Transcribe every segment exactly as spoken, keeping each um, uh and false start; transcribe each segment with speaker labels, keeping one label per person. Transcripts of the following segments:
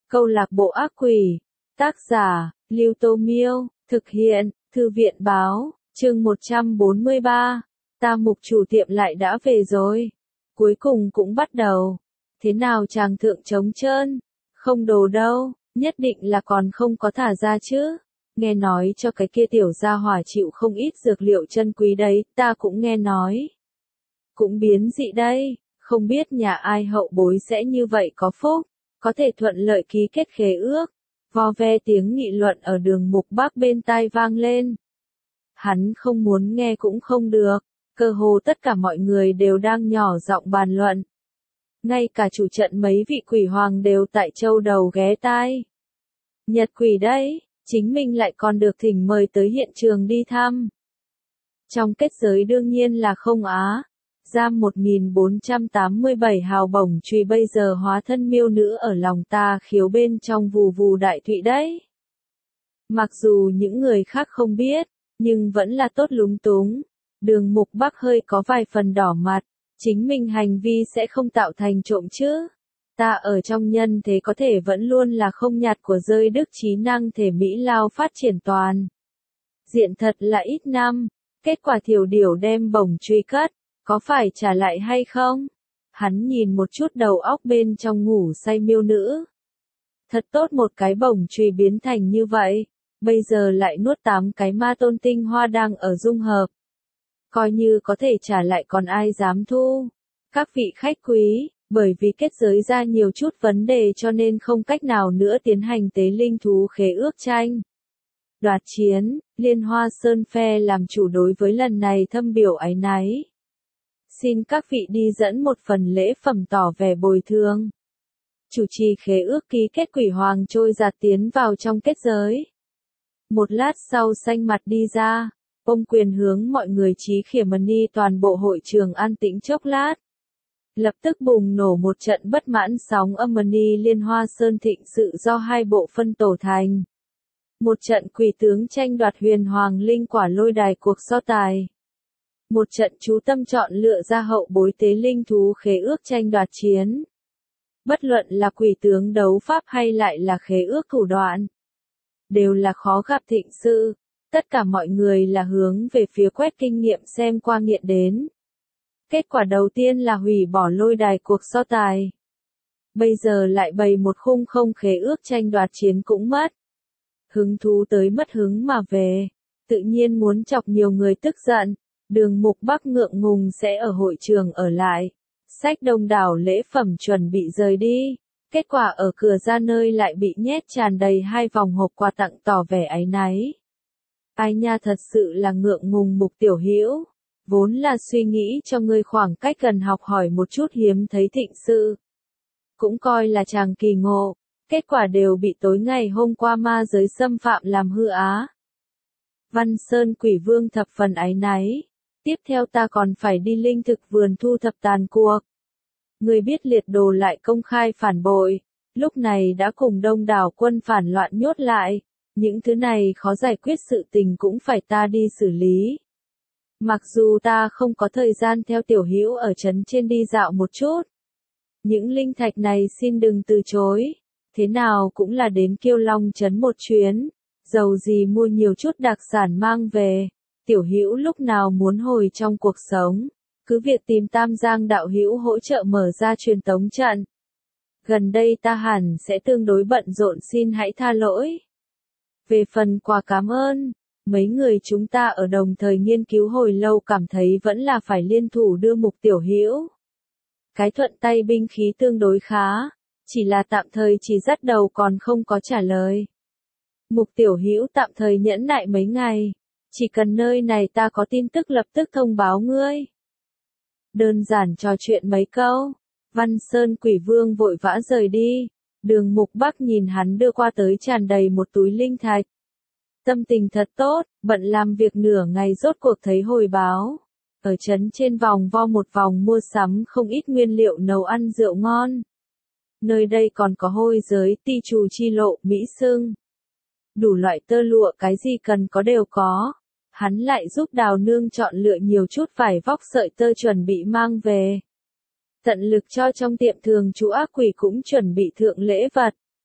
Speaker 1: Câu lạc bộ ác quỷ. Tác giả, Lưu Tô Miêu. Thực hiện, Thư viện Báo. Chương một trăm bốn mươi ba. Ta Mục chủ tiệm lại đã về rồi. Cuối cùng cũng bắt đầu. Thế nào chàng thượng trống trơn? Không đồ đâu, nhất định là còn không có thả ra chứ. Nghe nói cho cái kia tiểu gia hỏa chịu không ít dược liệu chân quý đấy, ta cũng nghe nói. Cũng biến dị đây, không biết nhà ai hậu bối sẽ như vậy có phúc, có thể thuận lợi ký kết khế ước. Vo ve tiếng nghị luận ở Đường Mục Bắc bên tai vang lên. Hắn không muốn nghe cũng không được, cơ hồ tất cả mọi người đều đang nhỏ giọng bàn luận. Ngay cả chủ trận mấy vị quỷ hoàng đều tại châu đầu ghé tai. Nhật quỷ đấy, chính mình lại còn được thỉnh mời tới hiện trường đi thăm. Trong kết giới đương nhiên là không á. Giam một nghìn bốn trăm tám mươi bảy hào bổng truy bây giờ hóa thân miêu nữ ở lòng ta khiếu bên trong vù vù đại thụy đấy. Mặc dù những người khác không biết, nhưng vẫn là tốt lúng túng. Đường Mục Bắc hơi có vài phần đỏ mặt, chính mình hành vi sẽ không tạo thành trộm chứ. Ta ở trong nhân thế có thể vẫn luôn là không nhặt của rơi đức trí năng thể Mỹ Lao phát triển toàn. Diện thật là ít năm, kết quả thiểu điểu đem bổng truy cất, có phải trả lại hay không? Hắn nhìn một chút đầu óc bên trong ngủ say miêu nữ. Thật tốt một cái bổng truy biến thành như vậy, bây giờ lại nuốt tám cái ma tôn tinh hoa đang ở dung hợp. Coi như có thể trả lại còn ai dám thu. Các vị khách quý, bởi vì kết giới ra nhiều chút vấn đề cho nên không cách nào nữa tiến hành tế linh thú khế ước tranh. Đoạt chiến, Liên Hoa Sơn phe làm chủ đối với lần này thâm biểu áy náy. Xin các vị đi dẫn một phần lễ phẩm tỏ vẻ bồi thường. Chủ trì khế ước ký kết quỷ hoàng trôi giạt tiến vào trong kết giới. Một lát sau xanh mặt đi ra, ông quyền hướng mọi người trí khỉa mani toàn bộ hội trường an tĩnh chốc lát. Lập tức bùng nổ một trận bất mãn sóng âm mani Liên Hoa Sơn thịnh sự do hai bộ phân tổ thành. Một trận quỷ tướng tranh đoạt huyền hoàng linh quả lôi đài cuộc so tài. Một trận chú tâm chọn lựa ra hậu bối tế linh thú khế ước tranh đoạt chiến. Bất luận là quỷ tướng đấu pháp hay lại là khế ước thủ đoạn, đều là khó gặp thịnh sự. Tất cả mọi người là hướng về phía quét kinh nghiệm xem qua nghiện đến. Kết quả đầu tiên là hủy bỏ lôi đài cuộc so tài. Bây giờ lại bày một khung không khế ước tranh đoạt chiến cũng mất. Hứng thú tới mất hứng mà về, tự nhiên muốn chọc nhiều người tức giận. Đường Mục Bắc ngượng ngùng sẽ ở hội trường ở lại. Xách đông đảo lễ phẩm chuẩn bị rời đi. Kết quả ở cửa ra nơi lại bị nhét tràn đầy hai vòng hộp quà tặng tỏ vẻ áy náy. Ai nha, thật sự là ngượng ngùng Mục tiểu hữu. Vốn là suy nghĩ cho ngươi khoảng cách gần học hỏi một chút hiếm thấy thịnh sự. Cũng coi là chàng kỳ ngộ. Kết quả đều bị tối ngày hôm qua ma giới xâm phạm làm hư á. Văn Sơn Quỷ Vương thập phần áy náy. Tiếp theo ta còn phải đi linh thực vườn thu thập tàn cuộc. Người biết liệt đồ lại công khai phản bội. Lúc này đã cùng đông đảo quân phản loạn nhốt lại. Những thứ này khó giải quyết sự tình cũng phải ta đi xử lý. Mặc dù ta không có thời gian theo tiểu hữu ở trấn trên đi dạo một chút. Những linh thạch này xin đừng từ chối. Thế nào cũng là đến Kiêu Long trấn một chuyến. Dầu gì mua nhiều chút đặc sản mang về. Tiểu hữu lúc nào muốn hồi trong cuộc sống, cứ việc tìm Tam Giang đạo hữu hỗ trợ mở ra truyền tống trận. Gần đây ta hẳn sẽ tương đối bận rộn, xin hãy tha lỗi. Về phần quà cảm ơn, mấy người chúng ta ở đồng thời nghiên cứu hồi lâu cảm thấy vẫn là phải liên thủ đưa Mục tiểu hữu. Cái thuận tay binh khí tương đối khá, chỉ là tạm thời chỉ dắt đầu còn không có trả lời. Mục tiểu hữu tạm thời nhẫn nại mấy ngày. Chỉ cần nơi này ta có tin tức lập tức thông báo ngươi. Đơn giản trò chuyện mấy câu, Văn Sơn Quỷ Vương vội vã rời đi. Đường Mục Bắc nhìn hắn đưa qua tới tràn đầy một túi linh thạch. Tâm tình thật tốt, bận làm việc nửa ngày rốt cuộc thấy hồi báo. Ở trấn trên vòng vo một vòng mua sắm không ít nguyên liệu nấu ăn rượu ngon. Nơi đây còn có hôi giới, ti trù chi lộ, mỹ sưng. Đủ loại tơ lụa cái gì cần có đều có. Hắn lại giúp Đào Nương chọn lựa nhiều chút vải vóc sợi tơ chuẩn bị mang về. Tận lực cho trong tiệm thường chú ác quỷ cũng chuẩn bị thượng lễ vật.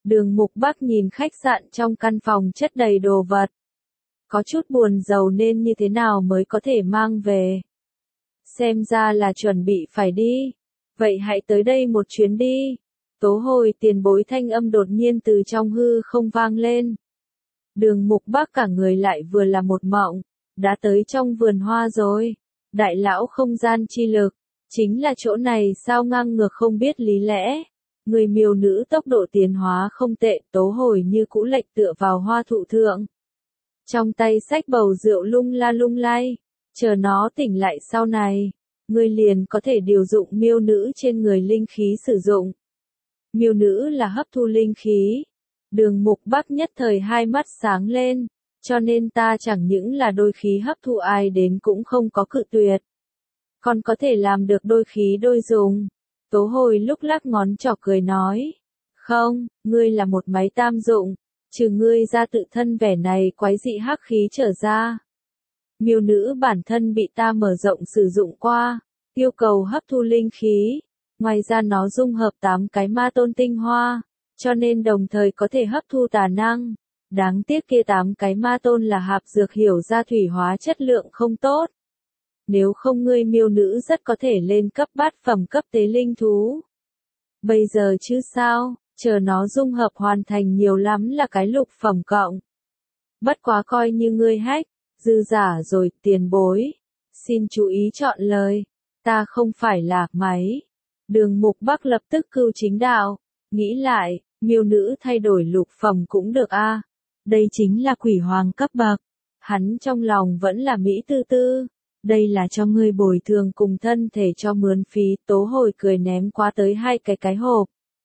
Speaker 1: Đường Mục Bắc nhìn khách sạn trong căn phòng chất đầy đồ vật. Có chút buồn rầu nên như thế nào mới có thể mang về. Xem ra là chuẩn bị phải đi. Vậy hãy tới đây một chuyến đi. Tố Hồi tiền bối thanh âm đột nhiên từ trong hư không vang lên. Đường Mục Bắc cả người lại vừa là một mộng, đã tới trong vườn hoa rồi. Đại lão không gian chi lực, chính là chỗ này sao ngang ngược không biết lý lẽ. Người miêu nữ tốc độ tiến hóa không tệ, Tố Hồi như cũ lệch tựa vào hoa thụ thượng. Trong tay xách bầu rượu lung la lung lay, chờ nó tỉnh lại sau này, người liền có thể điều dụng miêu nữ trên người linh khí sử dụng. Miêu nữ là hấp thu linh khí. Đường Mục Bắc nhất thời hai mắt sáng lên, cho nên ta chẳng những là đôi khí hấp thụ ai đến cũng không có cự tuyệt. Còn có thể làm được đôi khí đôi dùng. Tố Hồi lúc lắc ngón trỏ cười nói. Không, ngươi là một máy tam dụng, trừ ngươi ra tự thân vẻ này quái dị hắc khí trở ra. Miêu nữ bản thân bị ta mở rộng sử dụng qua, yêu cầu hấp thu linh khí. Ngoài ra nó dung hợp tám cái ma tôn tinh hoa, cho nên đồng thời có thể hấp thu tà năng. Đáng tiếc kia tám cái ma tôn là hạp dược hiểu ra thủy hóa chất lượng không tốt. Nếu không ngươi miêu nữ rất có thể lên cấp bát phẩm cấp tế linh thú. Bây giờ chứ sao, chờ nó dung hợp hoàn thành nhiều lắm là cái lục phẩm cộng. Bất quá coi như ngươi hách, dư giả rồi tiền bối. Xin chú ý chọn lời, ta không phải là máy. Đường Mục Bắc lập tức cưu chính đạo, nghĩ lại, miêu nữ thay đổi lục phẩm cũng được a. Đây chính là quỷ hoàng cấp bậc. Hắn trong lòng vẫn là mỹ tư tư. Đây là cho ngươi bồi thường cùng thân thể cho mướn phí. Tố Hồi cười ném qua tới hai cái cái hộp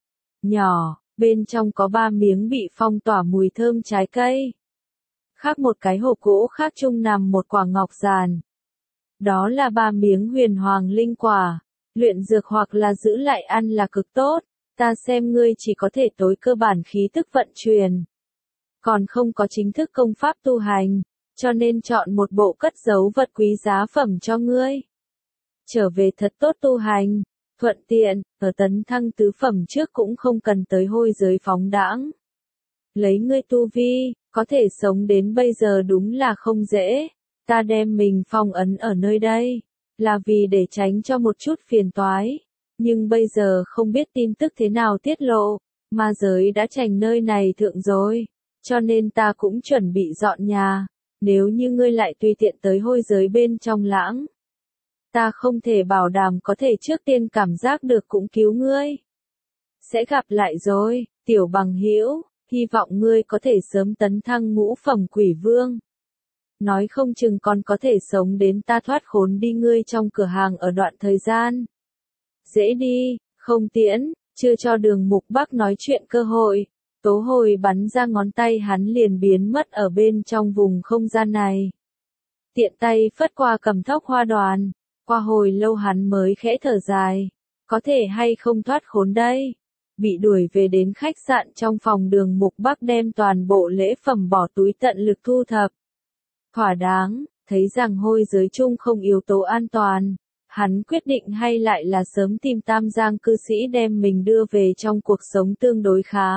Speaker 1: nhỏ, bên trong có ba miếng bị phong tỏa mùi thơm trái cây. Khác một cái hộp gỗ khác chung nằm một quả ngọc giàn. Đó là ba miếng huyền hoàng linh quả. Luyện dược hoặc là giữ lại ăn là cực tốt. Ta xem ngươi chỉ có thể tối cơ bản khí tức vận truyền. Còn không có chính thức công pháp tu hành, cho nên chọn một bộ cất giấu vật quý giá phẩm cho ngươi. Trở về thật tốt tu hành, thuận tiện, ở tấn thăng tứ phẩm trước cũng không cần tới hôi giới phóng đãng. Lấy ngươi tu vi, có thể sống đến bây giờ đúng là không dễ. Ta đem mình phong ấn ở nơi đây, là vì để tránh cho một chút phiền toái. Nhưng bây giờ không biết tin tức thế nào tiết lộ, ma giới đã trành nơi này thượng rồi. Cho nên ta cũng chuẩn bị dọn nhà, nếu như ngươi lại tùy tiện tới hôi giới bên trong lãng. Ta không thể bảo đảm có thể trước tiên cảm giác được cũng cứu ngươi. Sẽ gặp lại rồi, tiểu bằng hữu, hy vọng ngươi có thể sớm tấn thăng ngũ phẩm quỷ vương. Nói không chừng còn có thể sống đến ta thoát khốn đi ngươi trong cửa hàng ở đoạn thời gian. Dễ đi, không tiễn, chưa cho Đường Mục Bắc nói chuyện cơ hội. Tố Hồi bắn ra ngón tay hắn liền biến mất ở bên trong vùng không gian này. Tiện tay phất qua cầm thóc hoa đoàn, qua hồi lâu hắn mới khẽ thở dài. Có thể hay không thoát khốn đây? Bị đuổi về đến khách sạn trong phòng Đường Mục Bắc đem toàn bộ lễ phẩm bỏ túi tận lực thu thập. Thỏa đáng, thấy rằng hôi giới chung không yếu tố an toàn. Hắn quyết định hay lại là sớm tìm Tam Giang cư sĩ đem mình đưa về trong cuộc sống tương đối khá.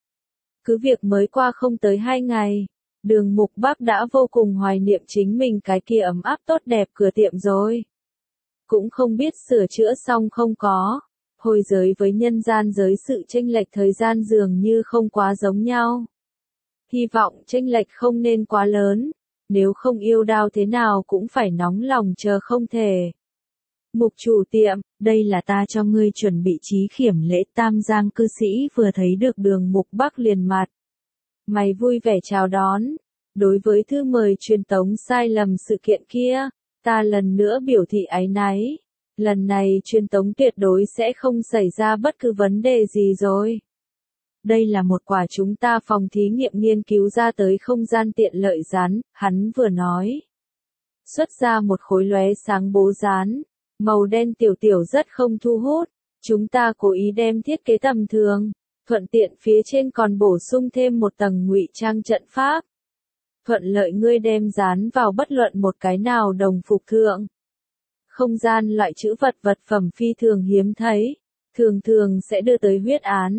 Speaker 1: Cứ việc mới qua không tới hai ngày, Đường Mục Bắc đã vô cùng hoài niệm chính mình cái kia ấm áp tốt đẹp cửa tiệm rồi. Cũng không biết sửa chữa xong không có. Hôi giới với nhân gian giới sự chênh lệch thời gian dường như không quá giống nhau. Hy vọng chênh lệch không nên quá lớn, nếu không yêu đao thế nào cũng phải nóng lòng chờ không thể. Mục chủ tiệm, đây là ta cho ngươi chuẩn bị trí khiểm lễ. Tam Giang cư sĩ vừa thấy được Đường Mục Bắc liền mặt mày vui vẻ chào đón. Đối với thư mời truyền tống sai lầm sự kiện kia, ta lần nữa biểu thị áy náy. Lần này truyền tống tuyệt đối sẽ không xảy ra bất cứ vấn đề gì rồi. Đây là một quả chúng ta phòng thí nghiệm nghiên cứu ra tới không gian tiện lợi rán, hắn vừa nói. Xuất ra một khối lóe sáng bố rán. Màu đen tiểu tiểu rất không thu hút, chúng ta cố ý đem thiết kế tầm thường, thuận tiện phía trên còn bổ sung thêm một tầng ngụy trang trận pháp. Thuận lợi ngươi đem dán vào bất luận một cái nào đồng phục thượng. Không gian loại chữ vật vật phẩm phi thường hiếm thấy, thường thường sẽ đưa tới huyết án.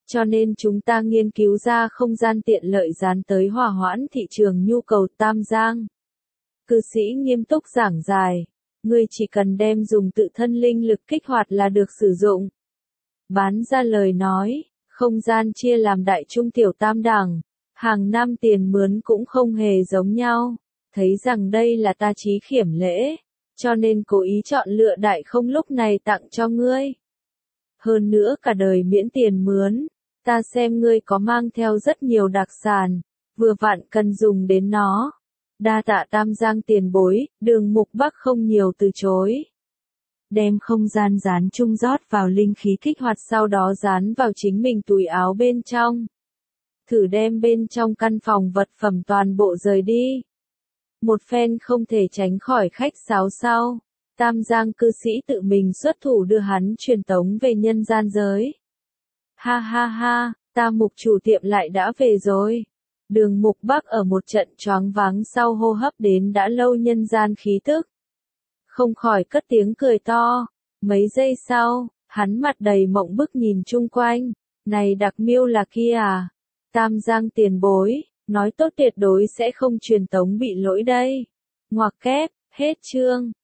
Speaker 1: Cho nên chúng ta nghiên cứu ra không gian tiện lợi dán tới hòa hoãn thị trường nhu cầu Tam Giang. Cư sĩ nghiêm túc giảng giải. Ngươi chỉ cần đem dùng tự thân linh lực kích hoạt là được sử dụng. Bán ra lời nói, không gian chia làm đại trung tiểu tam đẳng, hàng năm tiền mướn cũng không hề giống nhau. Thấy rằng đây là ta chí khiểm lễ, cho nên cố ý chọn lựa đại không lúc này tặng cho ngươi. Hơn nữa cả đời miễn tiền mướn, ta xem ngươi có mang theo rất nhiều đặc sản, vừa vặn cần dùng đến nó. Đa tạ Tam Giang tiền bối, Đường Mục Bắc không nhiều từ chối. Đem không gian dán chung rót vào linh khí kích hoạt sau đó dán vào chính mình túi áo bên trong. Thử đem bên trong căn phòng vật phẩm toàn bộ rời đi. Một phen không thể tránh khỏi khách sáo sau. Tam Giang cư sĩ tự mình xuất thủ đưa hắn truyền tống về nhân gian giới. Ha ha ha, ta Mục chủ tiệm lại đã về rồi. Đường Mục Bắc ở một trận choáng váng sau hô hấp đến đã lâu nhân gian khí tức. Không khỏi cất tiếng cười to. Mấy giây sau, hắn mặt đầy mộng bức nhìn chung quanh. Này đặc miêu là kia à? Tam Giang tiền bối, nói tốt tuyệt đối sẽ không truyền tống bị lỗi đây. Ngoặc kép, hết chương.